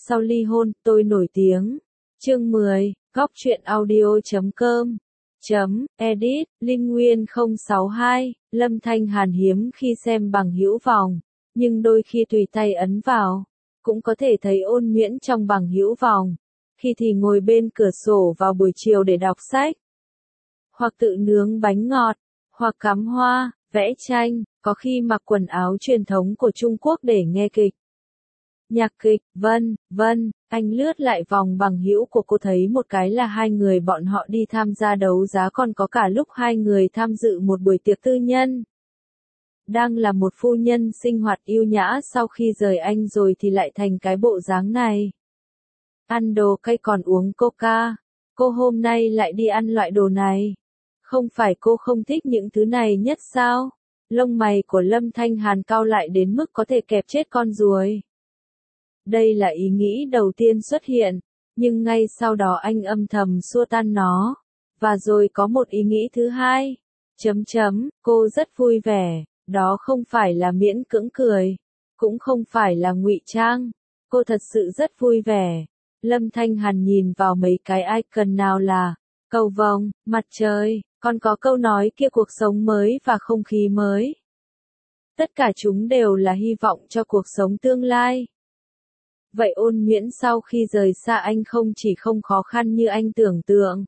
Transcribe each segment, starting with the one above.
sau ly hôn, tôi nổi tiếng. Chương 10, Góc truyện audio.com. Edit, Linh Nguyên 062, Lâm Thanh Hàn hiếm khi xem bằng hữu vòng, nhưng đôi khi tùy tay ấn vào, cũng có thể thấy Ôn Nhuyễn trong bằng hữu vòng. Khi thì ngồi bên cửa sổ vào buổi chiều để đọc sách, hoặc tự nướng bánh ngọt, hoặc cắm hoa, vẽ tranh, có khi mặc quần áo truyền thống của Trung Quốc để nghe kịch. Nhạc kịch, vân, anh lướt lại vòng bằng hữu của cô thấy một cái là hai người bọn họ đi tham gia đấu giá, còn có cả lúc hai người tham dự một buổi tiệc tư nhân. Đang là một phu nhân sinh hoạt yêu nhã, sau khi rời anh rồi thì lại thành cái bộ dáng này. Ăn đồ cay còn uống coca. Cô hôm nay lại đi ăn loại đồ này. Không phải cô không thích những thứ này nhất sao? Lông mày của Lâm Thanh Hàn cau lại đến mức có thể kẹp chết con ruồi. Đây là ý nghĩ đầu tiên xuất hiện, nhưng ngay sau đó anh âm thầm xua tan nó. Và rồi có một ý nghĩ thứ hai. Cô rất vui vẻ, đó không phải là miễn cưỡng cười, cũng không phải là ngụy trang. Cô thật sự rất vui vẻ. Lâm Thanh Hàn nhìn vào mấy cái icon, nào là cầu vồng, mặt trời, còn có câu nói kia cuộc sống mới và không khí mới. Tất cả chúng đều là hy vọng cho cuộc sống tương lai. Vậy Ôn Nhuyễn sau khi rời xa anh không chỉ không khó khăn như anh tưởng tượng,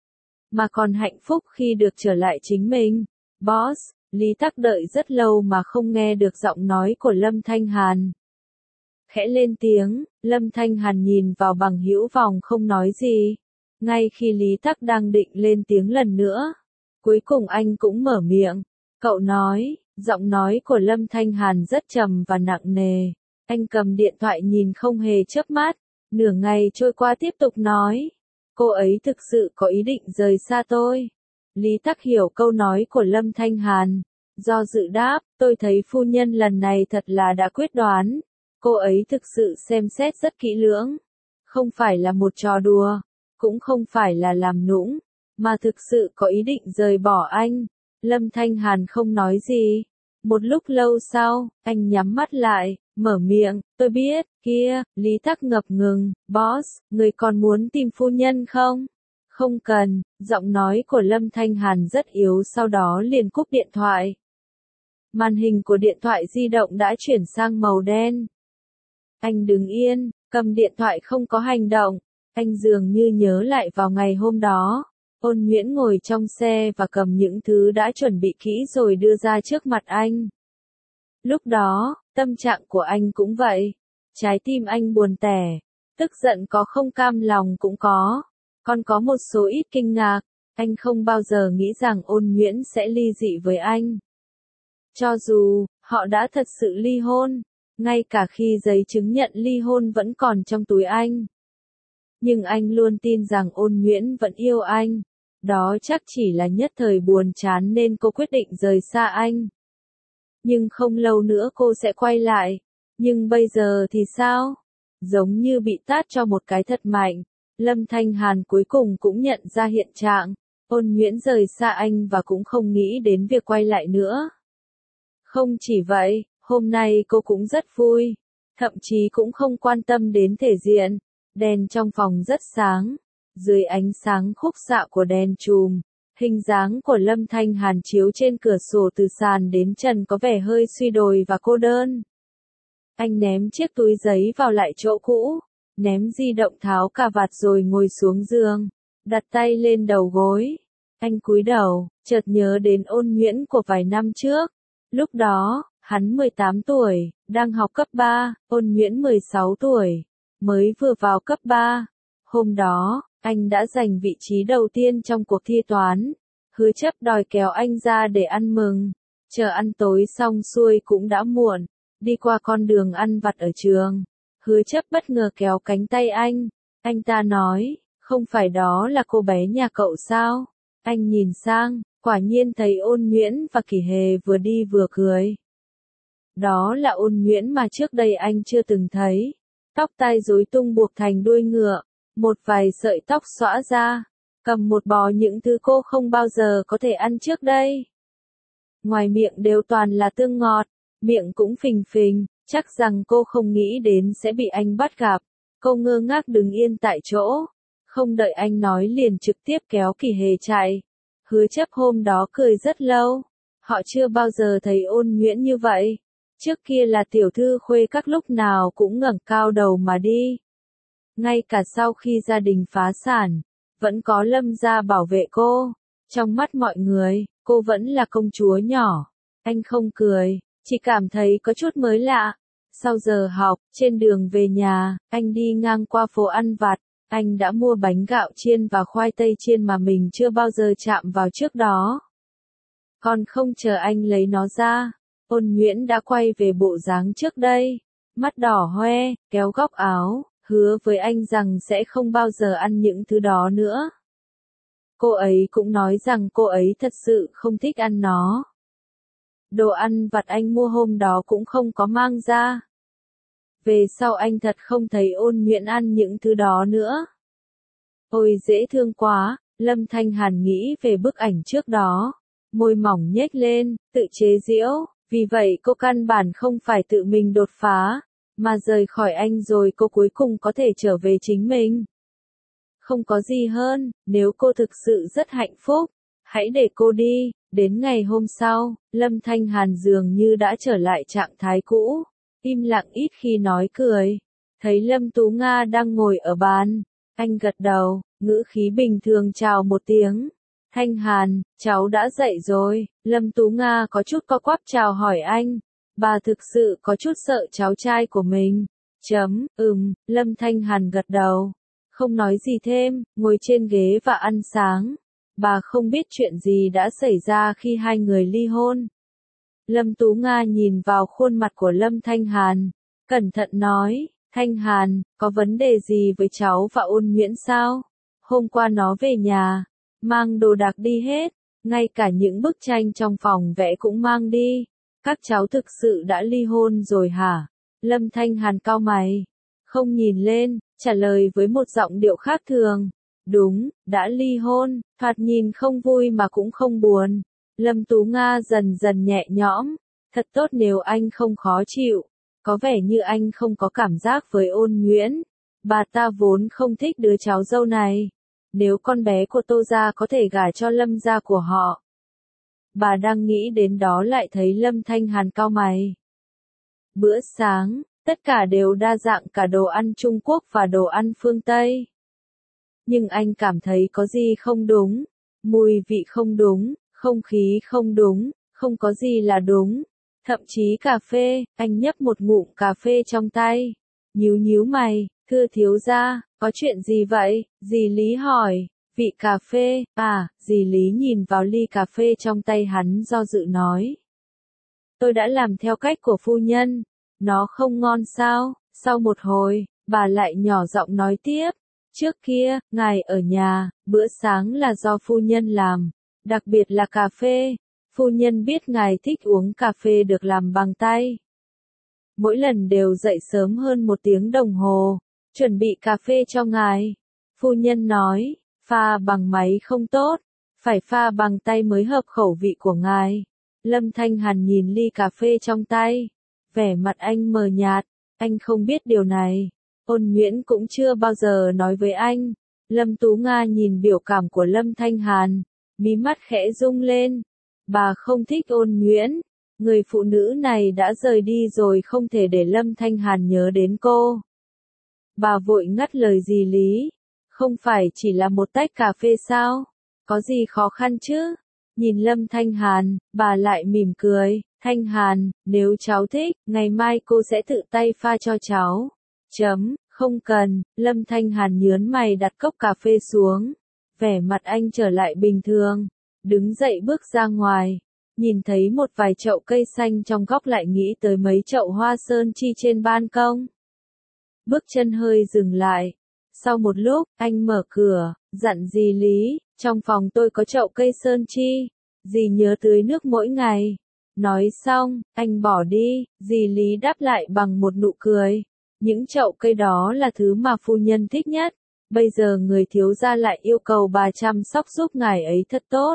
mà còn hạnh phúc khi được trở lại chính mình. Boss, Lý Tắc đợi rất lâu mà không nghe được giọng nói của Lâm Thanh Hàn. Khẽ lên tiếng, Lâm Thanh Hàn nhìn vào bằng hữu vòng không nói gì. Ngay khi Lý Tắc đang định lên tiếng lần nữa, cuối cùng anh cũng mở miệng. Cậu nói, giọng nói của Lâm Thanh Hàn rất trầm và nặng nề. Anh cầm điện thoại nhìn không hề chớp mắt. Nửa ngày trôi qua tiếp tục nói. Cô ấy thực sự có ý định rời xa tôi. Lý Tắc hiểu câu nói của Lâm Thanh Hàn. Do dự đáp, tôi thấy phu nhân lần này thật là đã quyết đoán. Cô ấy thực sự xem xét rất kỹ lưỡng. Không phải là một trò đùa, cũng không phải là làm nũng, mà thực sự có ý định rời bỏ anh. Lâm Thanh Hàn không nói gì. Một lúc lâu sau, anh nhắm mắt lại, mở miệng, tôi biết, kia. Lý Tắc ngập ngừng, boss, người còn muốn tìm phu nhân không? Không cần, giọng nói của Lâm Thanh Hàn rất yếu, sau đó liền cúp điện thoại. Màn hình của điện thoại di động đã chuyển sang màu đen. Anh đứng yên, cầm điện thoại không có hành động. Anh dường như nhớ lại vào ngày hôm đó. Ôn Nhuyễn ngồi trong xe và cầm những thứ đã chuẩn bị kỹ rồi đưa ra trước mặt anh. Lúc đó, tâm trạng của anh cũng vậy. Trái tim anh buồn tẻ, tức giận có, không cam lòng cũng có. Còn có một số ít kinh ngạc. Anh không bao giờ nghĩ rằng Ôn Nhuyễn sẽ ly dị với anh. Cho dù, họ đã thật sự ly hôn. Ngay cả khi giấy chứng nhận ly hôn vẫn còn trong túi anh. Nhưng anh luôn tin rằng Ôn Nhuyễn vẫn yêu anh. Đó chắc chỉ là nhất thời buồn chán nên cô quyết định rời xa anh. Nhưng không lâu nữa cô sẽ quay lại. Nhưng bây giờ thì sao? Giống như bị tát cho một cái thật mạnh. Lâm Thanh Hàn cuối cùng cũng nhận ra hiện trạng. Ôn Nhuyễn rời xa anh và cũng không nghĩ đến việc quay lại nữa. Không chỉ vậy, hôm nay cô cũng rất vui. Thậm chí cũng không quan tâm đến thể diện. Đèn trong phòng rất sáng. Dưới ánh sáng khúc xạ của đèn chùm, hình dáng của Lâm Thanh Hàn chiếu trên cửa sổ từ sàn đến trần có vẻ hơi suy đồi và cô đơn. Anh ném chiếc túi giấy vào lại chỗ cũ, ném di động, tháo cà vạt rồi ngồi xuống giường, đặt tay lên đầu gối. Anh cúi đầu, chợt nhớ đến Ôn Nhuyễn của vài năm trước. Lúc đó, hắn 18 tuổi, đang học cấp 3, Ôn Nhuyễn 16 tuổi, mới vừa vào cấp 3. Hôm đó, anh đã giành vị trí đầu tiên trong cuộc thi toán. Hứa Chấp đòi kéo anh ra để ăn mừng. Chờ ăn tối xong xuôi cũng đã muộn. Đi qua con đường ăn vặt ở trường, Hứa Chấp bất ngờ kéo cánh tay anh. Anh ta nói, không phải đó là cô bé nhà cậu sao? Anh nhìn sang, quả nhiên thấy Ôn Nhuyễn và Kỷ Hề vừa đi vừa cười. Đó là Ôn Nhuyễn mà trước đây anh chưa từng thấy. Tóc tai rối tung buộc thành đuôi ngựa. Một vài sợi tóc xõa ra, cầm một bó những thứ cô không bao giờ có thể ăn trước đây. Ngoài miệng đều toàn là tương ngọt, miệng cũng phình phình, chắc rằng cô không nghĩ đến sẽ bị anh bắt gặp. Cô ngơ ngác đứng yên tại chỗ. Không đợi anh nói liền trực tiếp kéo Kỳ Hề chạy. Hứa Chấp hôm đó cười rất lâu. Họ chưa bao giờ thấy Ôn Nhuyễn như vậy. Trước kia là tiểu thư khuê các lúc nào cũng ngẩng cao đầu mà đi. Ngay cả sau khi gia đình phá sản, vẫn có Lâm gia bảo vệ cô. Trong mắt mọi người, cô vẫn là công chúa nhỏ. Anh không cười, chỉ cảm thấy có chút mới lạ. Sau giờ học, trên đường về nhà, anh đi ngang qua phố ăn vặt. Anh đã mua bánh gạo chiên và khoai tây chiên mà mình chưa bao giờ chạm vào trước đó. Còn không chờ anh lấy nó ra, Ôn Nhuyễn đã quay về bộ dáng trước đây. Mắt đỏ hoe, kéo góc áo, hứa với anh rằng sẽ không bao giờ ăn những thứ đó nữa. Cô ấy cũng nói rằng cô ấy thật sự không thích ăn nó. Đồ ăn vặt anh mua hôm đó cũng không có mang ra. Về sau anh thật không thấy Ôn Nhuyễn ăn những thứ đó nữa. Ôi dễ thương quá, Lâm Thanh Hàn nghĩ về bức ảnh trước đó. Môi mỏng nhếch lên, tự chế giễu, vì vậy cô căn bản không phải tự mình đột phá, mà rời khỏi anh rồi cô cuối cùng có thể trở về chính mình. Không có gì hơn, nếu cô thực sự rất hạnh phúc, hãy để cô đi. Đến ngày hôm sau, Lâm Thanh Hàn dường như đã trở lại trạng thái cũ, im lặng ít khi nói cười. Thấy Lâm Tú Nga đang ngồi ở bàn, anh gật đầu, ngữ khí bình thường chào một tiếng. Thanh Hàn, cháu đã dậy rồi. Lâm Tú Nga có chút co quắp chào hỏi anh. Bà thực sự có chút sợ cháu trai của mình. Lâm Thanh Hàn gật đầu. Không nói gì thêm, ngồi trên ghế và ăn sáng. Bà không biết chuyện gì đã xảy ra khi hai người ly hôn. Lâm Tú Nga nhìn vào khuôn mặt của Lâm Thanh Hàn, cẩn thận nói, Thanh Hàn, có vấn đề gì với cháu và Ôn Nhuyễn sao? Hôm qua nó về nhà, mang đồ đạc đi hết, ngay cả những bức tranh trong phòng vẽ cũng mang đi. Các cháu thực sự đã ly hôn rồi hả? Lâm Thanh Hàn cau mày, không nhìn lên, trả lời với một giọng điệu khác thường. Đúng, đã ly hôn, thoạt nhìn không vui mà cũng không buồn. Lâm Tú Nga dần dần nhẹ nhõm, thật tốt nếu anh không khó chịu. Có vẻ như anh không có cảm giác với Ôn Nhuyễn. Bà ta vốn không thích đứa cháu dâu này. Nếu con bé của Tô gia có thể gả cho Lâm gia của họ. Bà đang nghĩ đến đó lại thấy Lâm Thanh Hàn cau mày. Bữa sáng, tất cả đều đa dạng cả đồ ăn Trung Quốc và đồ ăn phương Tây. Nhưng anh cảm thấy có gì không đúng, mùi vị không đúng, không khí không đúng, không có gì là đúng. Thậm chí cà phê, anh nhấp một ngụm cà phê trong tay. Nhíu mày, thưa thiếu gia, có chuyện gì vậy? Dì Lý hỏi, vị cà phê, dì Lý nhìn vào ly cà phê trong tay hắn do dự nói. Tôi đã làm theo cách của phu nhân, nó không ngon sao? Sau một hồi, bà lại nhỏ giọng nói tiếp. Trước kia, ngài ở nhà, bữa sáng là do phu nhân làm, đặc biệt là cà phê. Phu nhân biết ngài thích uống cà phê được làm bằng tay. Mỗi lần đều dậy sớm hơn 1 tiếng đồng hồ, chuẩn bị cà phê cho ngài. Phu nhân nói, pha bằng máy không tốt, phải pha bằng tay mới hợp khẩu vị của ngài. Lâm Thanh Hàn nhìn ly cà phê trong tay, vẻ mặt anh mờ nhạt, anh không biết điều này. Ôn Nhuyễn cũng chưa bao giờ nói với anh. Lâm Tú Nga nhìn biểu cảm của Lâm Thanh Hàn, mí mắt khẽ rung lên. Bà không thích Ôn Nhuyễn, người phụ nữ này đã rời đi rồi không thể để Lâm Thanh Hàn nhớ đến cô. Bà vội ngắt lời dì Lý, không phải chỉ là một tách cà phê sao? Có gì khó khăn chứ? Nhìn Lâm Thanh Hàn, bà lại mỉm cười, Thanh Hàn, nếu cháu thích, ngày mai cô sẽ tự tay pha cho cháu. Không cần, Lâm Thanh Hàn nhớn mày đặt cốc cà phê xuống. Vẻ mặt anh trở lại bình thường. Đứng dậy bước ra ngoài. Nhìn thấy một vài chậu cây xanh trong góc lại nghĩ tới mấy chậu hoa sơn chi trên ban công. Bước chân hơi dừng lại. Sau một lúc, anh mở cửa, dặn dì Lý, trong phòng tôi có chậu cây sơn chi. Dì nhớ tưới nước mỗi ngày. Nói xong, anh bỏ đi, dì Lý đáp lại bằng một nụ cười. Những chậu cây đó là thứ mà phu nhân thích nhất. Bây giờ người thiếu gia lại yêu cầu bà chăm sóc giúp ngài ấy thật tốt.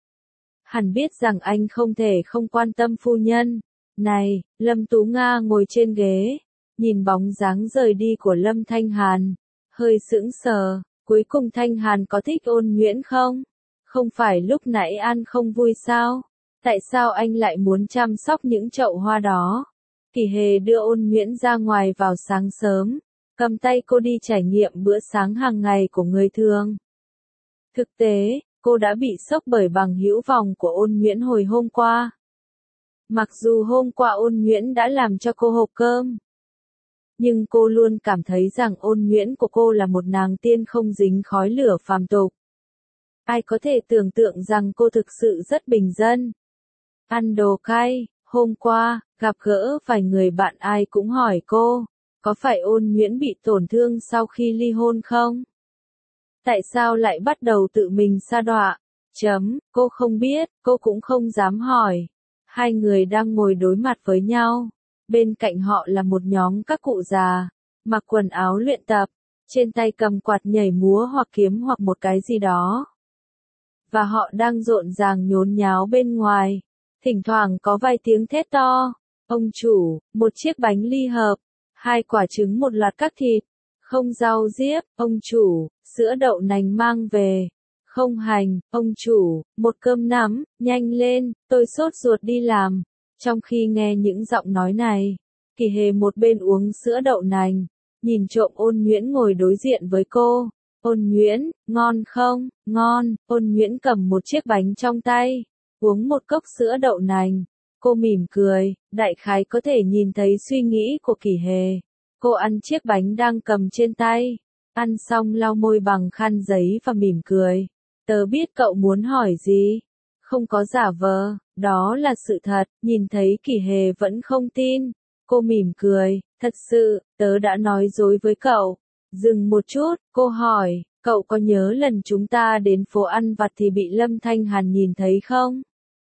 Hẳn biết rằng anh không thể không quan tâm phu nhân. Này, Lâm Tú Nga ngồi trên ghế. nhìn bóng dáng rời đi của Lâm Thanh Hàn, hơi sững sờ, cuối cùng Thanh Hàn có thích Ôn Nhuyễn không? Không phải lúc nãy ăn không vui sao? Tại sao anh lại muốn chăm sóc những chậu hoa đó? Kỳ Hề đưa Ôn Nhuyễn ra ngoài vào sáng sớm, cầm tay cô đi trải nghiệm bữa sáng hàng ngày của người thường. Thực tế, cô đã bị sốc bởi bằng hữu vòng của Ôn Nhuyễn hồi hôm qua. Mặc dù hôm qua Ôn Nhuyễn đã làm cho cô hộp cơm, nhưng cô luôn cảm thấy rằng Ôn Nhuyễn của cô là một nàng tiên không dính khói lửa phàm tục. Ai có thể tưởng tượng rằng cô thực sự rất bình dân. Ăn đồ cay, hôm qua, gặp gỡ vài người bạn ai cũng hỏi cô, có phải Ôn Nhuyễn bị tổn thương sau khi ly hôn không? Tại sao lại bắt đầu tự mình sa đọa? Cô không biết, cô cũng không dám hỏi. Hai người đang ngồi đối mặt với nhau. Bên cạnh họ là một nhóm các cụ già, mặc quần áo luyện tập, trên tay cầm quạt nhảy múa hoặc kiếm hoặc một cái gì đó. Và họ đang rộn ràng nhốn nháo bên ngoài. Thỉnh thoảng có vài tiếng thét to. Ông chủ, một chiếc bánh ly hợp, 2 quả trứng, một loạt các thịt, không rau diếp. Ông chủ, sữa đậu nành mang về. Không hành. Ông chủ, một cơm nắm, nhanh lên, tôi sốt ruột đi làm. Trong khi nghe những giọng nói này, Kỳ Hề một bên uống sữa đậu nành, nhìn trộm Ôn Nhuyễn ngồi đối diện với cô. Ôn Nhuyễn, ngon không? Ngon. Ôn Nhuyễn cầm một chiếc bánh trong tay, uống một cốc sữa đậu nành. Cô mỉm cười, đại khái có thể nhìn thấy suy nghĩ của Kỳ Hề. Cô ăn chiếc bánh đang cầm trên tay, ăn xong lau môi bằng khăn giấy và mỉm cười. Tớ biết cậu muốn hỏi gì. Không có giả vờ, đó là sự thật. Nhìn thấy Kỳ Hề vẫn không tin, cô mỉm cười, thật sự, tớ đã nói dối với cậu. Dừng một chút, cô hỏi, cậu có nhớ lần chúng ta đến phố ăn vặt thì bị Lâm Thanh Hàn nhìn thấy không?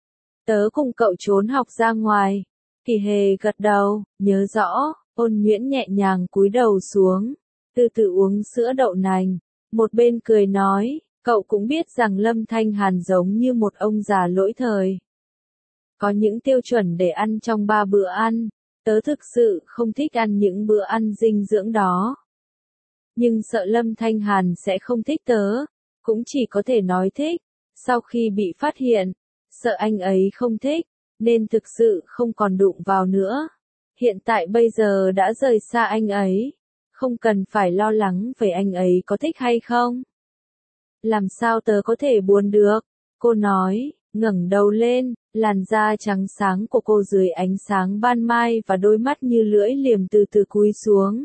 Tớ cùng cậu trốn học ra ngoài. Kỳ Hề gật đầu, nhớ rõ. Ôn Nhuyễn nhẹ nhàng cúi đầu xuống, từ từ uống sữa đậu nành, một bên cười nói, cậu cũng biết rằng Lâm Thanh Hàn giống như một ông già lỗi thời. Có những tiêu chuẩn để ăn trong 3 bữa ăn, tớ thực sự không thích ăn những bữa ăn dinh dưỡng đó. Nhưng sợ Lâm Thanh Hàn sẽ không thích tớ, cũng chỉ có thể nói thích. Sau khi bị phát hiện, sợ anh ấy không thích, nên thực sự không còn đụng vào nữa. Hiện tại bây giờ đã rời xa anh ấy, không cần phải lo lắng về anh ấy có thích hay không. Làm sao tớ có thể buồn được? Cô nói, ngẩng đầu lên, làn da trắng sáng của cô dưới ánh sáng ban mai và đôi mắt như lưỡi liềm từ từ cúi xuống.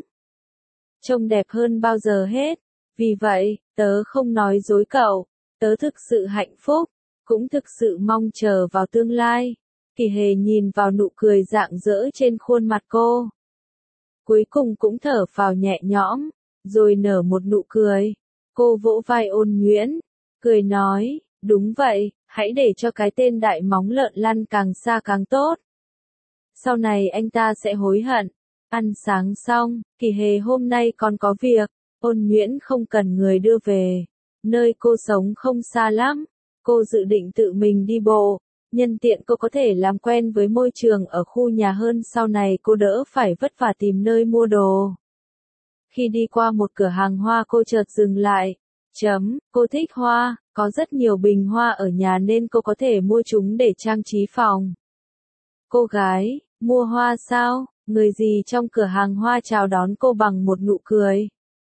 Trông đẹp hơn bao giờ hết. Vì vậy, tớ không nói dối cậu. Tớ thực sự hạnh phúc, cũng thực sự mong chờ vào tương lai. Kỳ Hề nhìn vào nụ cười rạng rỡ trên khuôn mặt cô. Cuối cùng cũng thở phào nhẹ nhõm, rồi nở một nụ cười. Cô vỗ vai Ôn Nhuyễn, cười nói, đúng vậy, hãy để cho cái tên đại móng lợn lăn càng xa càng tốt. Sau này anh ta sẽ hối hận. Ăn sáng xong, Kỳ Hề hôm nay còn có việc. Ôn Nhuyễn không cần người đưa về. Nơi cô sống không xa lắm. Cô dự định tự mình đi bộ. Nhân tiện cô có thể làm quen với môi trường ở khu nhà hơn, sau này cô đỡ phải vất vả tìm nơi mua đồ. Khi đi qua một cửa hàng hoa cô chợt dừng lại. Cô thích hoa, có rất nhiều bình hoa ở nhà nên cô có thể mua chúng để trang trí phòng. Cô gái, mua hoa sao? Người gì trong cửa hàng hoa chào đón cô bằng một nụ cười.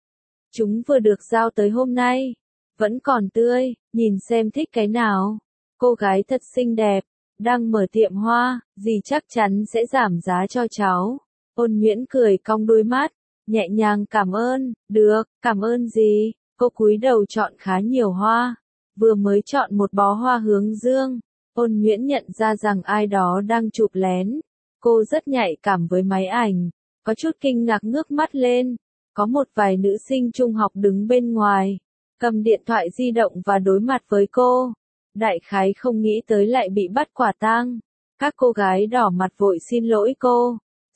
Chúng vừa được giao tới hôm nay, vẫn còn tươi, nhìn xem thích cái nào. Cô gái thật xinh đẹp, đang mở tiệm hoa, dì chắc chắn sẽ giảm giá cho cháu. Ôn Nhuyễn cười cong đôi mắt, nhẹ nhàng cảm ơn, được, cảm ơn gì? Cô cúi đầu chọn khá nhiều hoa, vừa mới chọn một bó hoa hướng dương. Ôn Nhuyễn nhận ra rằng ai đó đang chụp lén. Cô rất nhạy cảm với máy ảnh, có chút kinh ngạc ngước mắt lên. Có một vài nữ sinh trung học đứng bên ngoài, cầm điện thoại di động và đối mặt với cô. Đại khái không nghĩ tới lại bị bắt quả tang. Các cô gái đỏ mặt vội xin lỗi cô.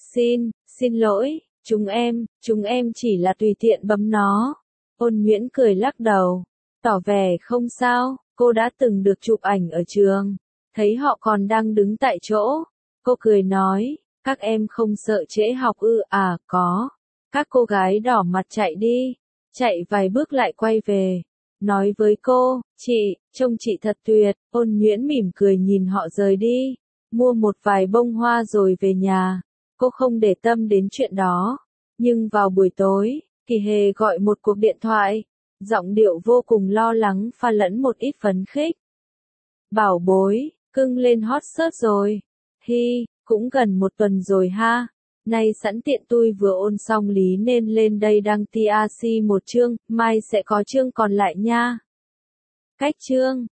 Xin lỗi, chúng em chỉ là tùy tiện bấm nó. Ôn Nhuyễn cười lắc đầu, tỏ vẻ không sao, cô đã từng được chụp ảnh ở trường, thấy họ còn đang đứng tại chỗ. Cô cười nói, Các em không sợ trễ học ư? À có. Các cô gái đỏ mặt chạy đi. Chạy vài bước lại quay về. Nói với cô, chị, trông chị thật tuyệt. Ôn Nhuyễn mỉm cười nhìn họ rời đi. Mua một vài bông hoa rồi về nhà. Cô không để tâm đến chuyện đó. Nhưng vào buổi tối, Kỳ Hề gọi một cuộc điện thoại. Giọng điệu vô cùng lo lắng pha lẫn một ít phấn khích. Bảo bối, cưng lên hot search rồi. Hi, cũng gần một tuần rồi ha. Nay sẵn tiện tôi vừa ôn xong lý nên lên đây đăng TRC một chương, mai sẽ có chương còn lại nha. Cách chương